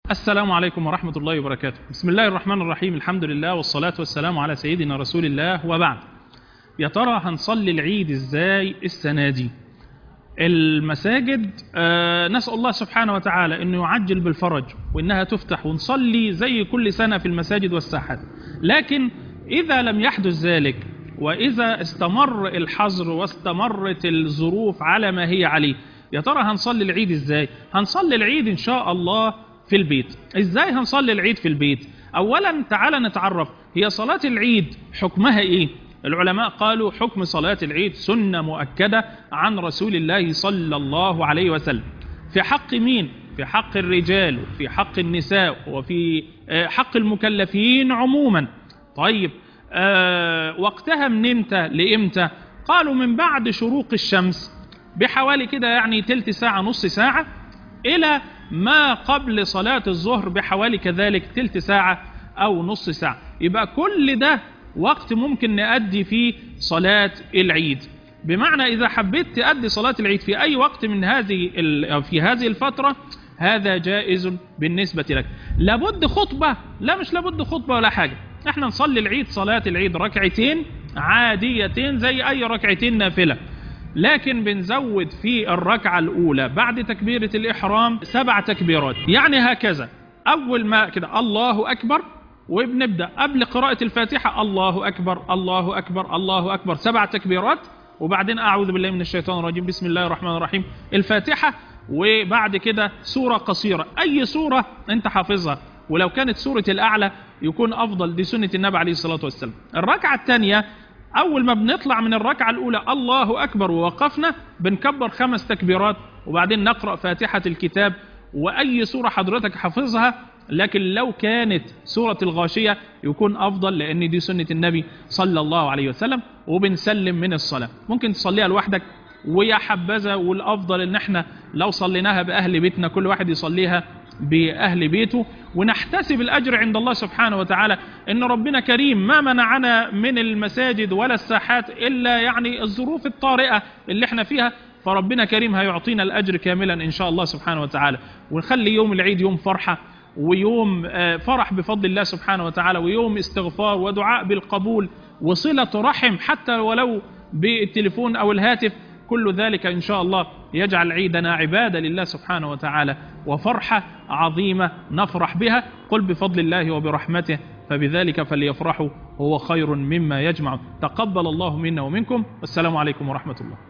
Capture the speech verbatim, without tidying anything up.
السلام عليكم ورحمة الله وبركاته. بسم الله الرحمن الرحيم، الحمد لله والصلاة والسلام على سيدنا رسول الله، وبعد. يا ترى هنصلي العيد ازاي السنة دي؟ المساجد آه نسأل الله سبحانه وتعالى انه يعجل بالفرج وانها تفتح ونصلي زي كل سنة في المساجد والساحات، لكن اذا لم يحدث ذلك واذا استمر الحظر واستمرت الظروف على ما هي عليه، يا ترى هنصلي العيد ازاي؟ هنصلي العيد ان شاء الله في البيت. ازاي هنصلي العيد في البيت؟ اولا تعالى نتعرف هي صلاة العيد حكمها ايه؟ العلماء قالوا حكم صلاة العيد سنة مؤكدة عن رسول الله صلى الله عليه وسلم. في حق مين؟ في حق الرجال وفي حق النساء وفي حق المكلفين عموما. طيب آه وقتها من امتى لامتى؟ قالوا من بعد شروق الشمس بحوالي كده يعني تلت ساعة نص ساعة إلى ما قبل صلاة الظهر بحوالي كذلك تلت ساعة أو نص ساعة. يبقى كل ده وقت ممكن نأدي فيه صلاة العيد. بمعنى إذا حبيت تأدي صلاة العيد في أي وقت من هذه في هذه الفترة هذا جائز بالنسبة لك. لابد خطبة؟ لا، مش لابد خطبة ولا حاجة. احنا نصلي العيد صلاة العيد ركعتين عاديتين زي أي ركعتين نافلة، لكن بنزود في الركعة الأولى بعد تكبيرة الإحرام سبع تكبيرات. يعني هكذا، أول ما كده الله أكبر، وبنبدأ قبل قراءة الفاتحة الله أكبر الله أكبر الله أكبر سبع تكبيرات، وبعدين أعوذ بالله من الشيطان الرجيم بسم الله الرحمن الرحيم الفاتحة، وبعد كده سورة قصيرة أي سورة أنت حافظها، ولو كانت سورة الأعلى يكون أفضل، دي سنة النبي عليه الصلاة والسلام. الركعة الثانية أول ما بنطلع من الركعة الأولى الله أكبر ووقفنا بنكبر خمس تكبيرات، وبعدين نقرأ فاتحة الكتاب وأي سورة حضرتك حافظها، لكن لو كانت سورة الغاشية يكون أفضل لأن دي سنة النبي صلى الله عليه وسلم. وبنسلم من الصلاة. ممكن تصليها لوحدك ويا حبذا، والأفضل إن احنا لو صليناها بأهل بيتنا كل واحد يصليها بأهل بيته، ونحتسب الأجر عند الله سبحانه وتعالى إن ربنا كريم ما منعنا من المساجد ولا الساحات إلا يعني الظروف الطارئة اللي احنا فيها، فربنا كريم هيعطينا الأجر كاملا إن شاء الله سبحانه وتعالى. ونخلي يوم العيد يوم فرحة ويوم فرح بفضل الله سبحانه وتعالى، ويوم استغفار ودعاء بالقبول وصلة رحم حتى ولو بالتليفون أو الهاتف. كل ذلك إن شاء الله يجعل عيدنا عبادة لله سبحانه وتعالى وفرحة عظيمة نفرح بها. قل بفضل الله وبرحمته فبذلك فليفرحوا هو خير مما يجمع. تقبل الله منا ومنكم، والسلام عليكم ورحمة الله.